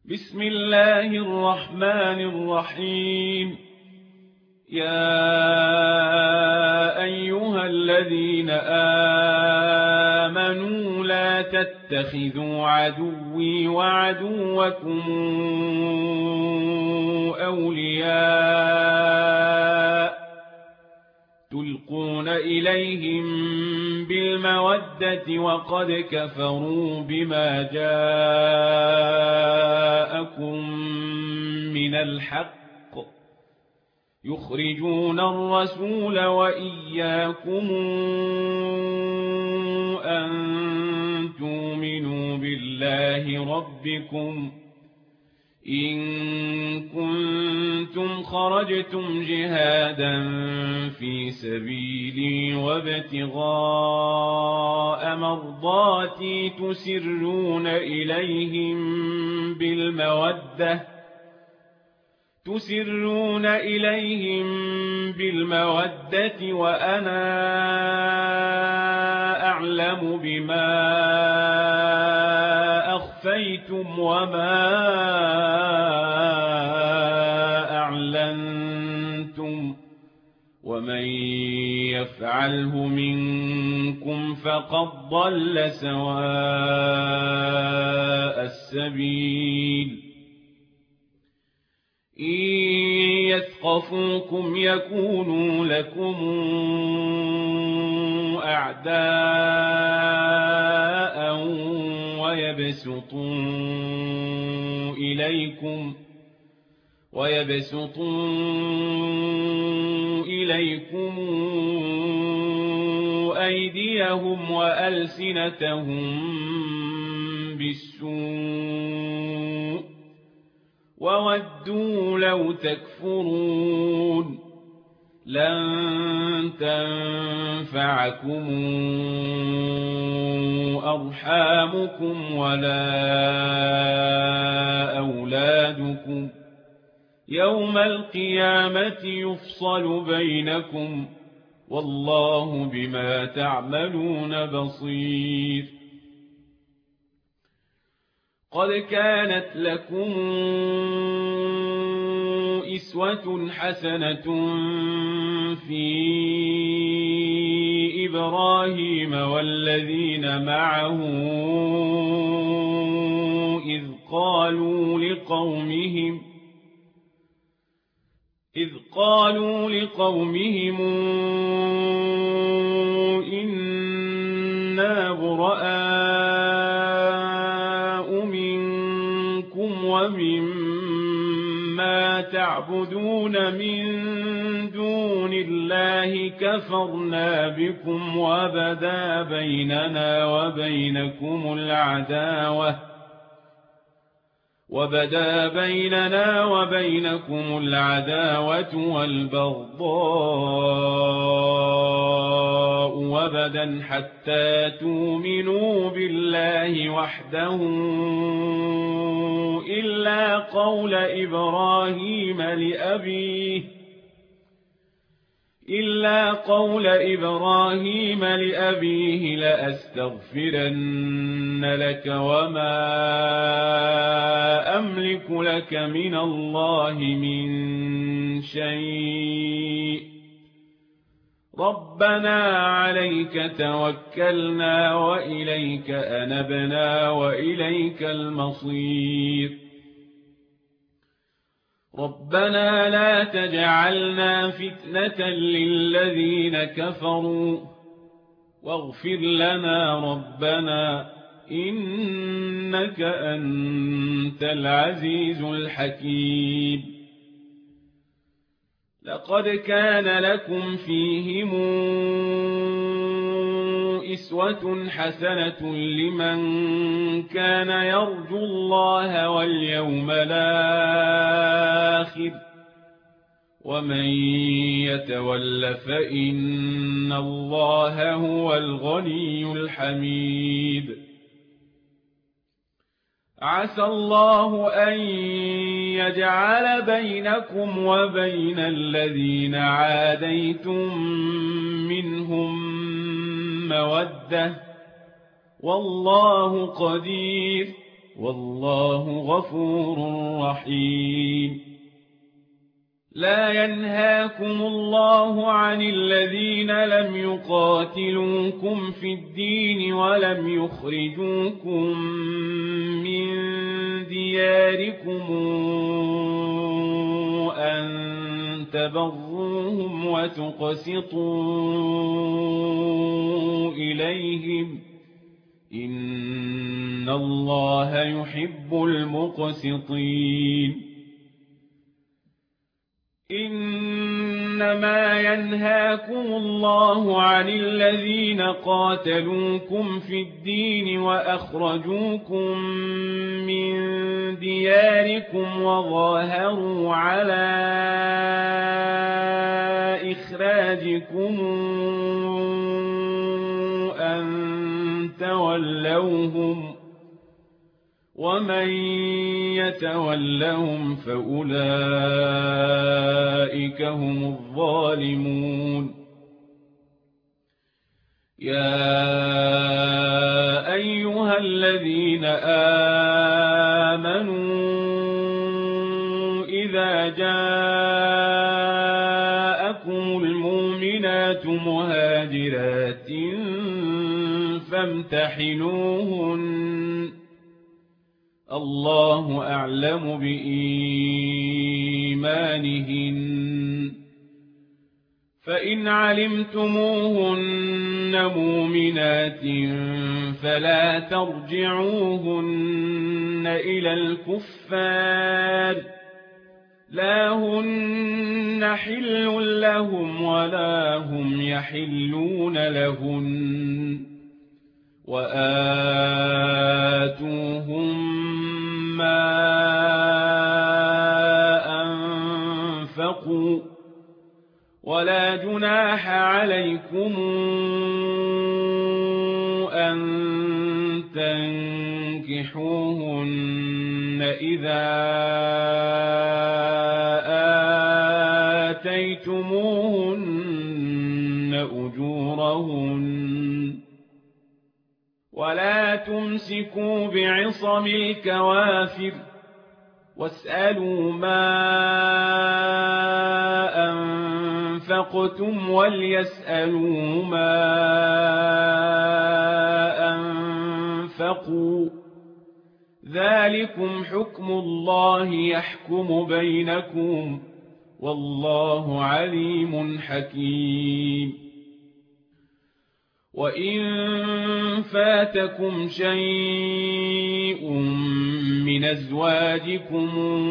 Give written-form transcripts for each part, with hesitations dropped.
بسم الله الرحمن الرحيم. يا أيها الذين آمنوا لا تتخذوا عدوي وعدوكم أولياء تلقون إليهم بالمودة وقد كفروا بما جاءكم من الحق يخرجون الرسول وإياكم أن تؤمنوا بالله ربكم إن كنتم خرجتم جهادا في سبيلي وابتغاء مرضاتي تسرون إليهم بالمودة وأنا أعلم بما أخفيتم وما أعلنتم ومن يفعله منكم فقد ضل سواء السبيل. إن يثقفوكم يكونوا لكم أعداء ويبسطوا إليكم أيديهم وألسنتهم بالسوء وودوا لو تكفرون. لن تنفعكم أرحامكم ولا أولادكم يوم القيامة يفصل بينكم والله بما تعملون بصير. قد كانت لكم أسوة حسنة في إبراهيم والذين معه إذ قالوا لقومهم إنا براء منكم ومما تعبدون من دون الله كفرنا بكم وبدا بيننا وبينكم العداوة والبغضاء وبدا حتى تؤمنوا بالله وحده إلا قول إبراهيم لأبيه لأستغفرن لك وما أملك لك من الله من شيء ربنا عليك توكلنا وإليك أنبنا وإليك المصير. ربنا لا تجعلنا فتنة للذين كفروا واغفر لنا ربنا إنك أنت العزيز الحكيم. لقد كان لكم فيهم أسوة حسنة لمن كان يرجو الله واليوم الآخر ومن يتول فإن الله هو الغني الحميد. عسى الله أن يجعل بينكم وبين الذين عاديتم منهم مودة والله قدير والله غفور رحيم. لا ينهاكم الله عن الذين لم يقاتلوكم في الدين ولم يخرجوكم من دياركم أن تبروهم وتقسطوا إليهم إن الله يحب المقسطين. إنما ينهاكم الله عن الذين قاتلوكم في الدين وأخرجوكم من دياركم وظاهروا على إخراجكم أن تولوهم ومن يتولهم فأولئك هم الظالمون. يا أيها الذين آمنوا إذا جاءكم المؤمنات مهاجرات فامتحنوهن الله أعلم بإيمانهن فإن علمتموهن مؤمنات فلا ترجعوهن إلى الكفار لا هن حل لهم ولا هم يحلون لهن وآتوهم ما أنفقوا ولا جناح عليكم أن تنكحوهن إذا آتيتموهن أجورهن ولا تمسكوا بعصم الكوافر واسألوا ما أنفقتم وليسألوا ما أنفقوا ذلكم حكم الله يحكم بينكم والله عليم حكيم. وإن فاتكم شيء من أزواجكم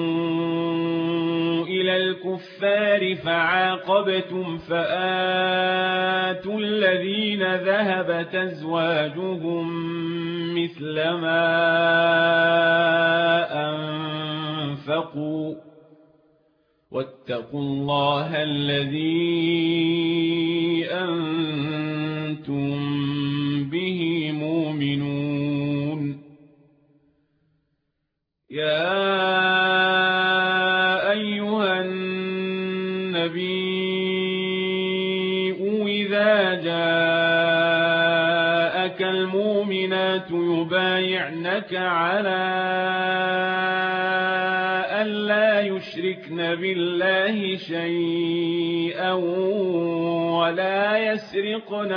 إلى الكفار فعاقبتم فآتوا الذين ذهبت أزواجهم مثل ما أنفقوا واتقوا الله الذي أنتم به مؤمنون. يا أيها النبي إذا جاءك المؤمنات يبايعنك على ألا يشركن بالله شيئا ولا يسرقن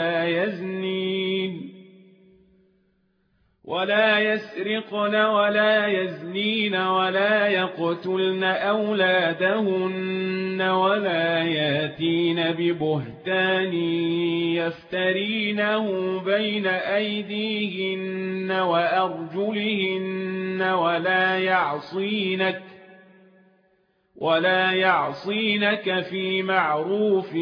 ولا يزنين ولا يقتلن أولادهن ولا ياتين ببهتان يفترينه بين أيديهن وأرجلهن ولا يعصينك في معروف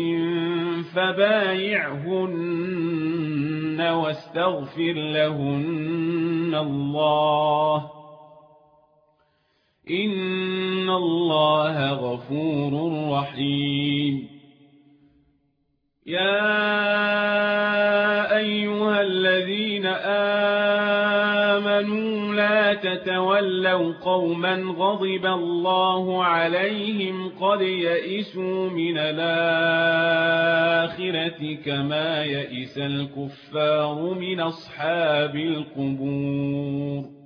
فبايعهن واستغفر لهن الله إن الله غفور رحيم. يا أيها الذين آمنوا لا تتولوا قوما غضب الله عليهم قد يئسوا من الآخرة كما يئس الكفار من أصحاب القبور.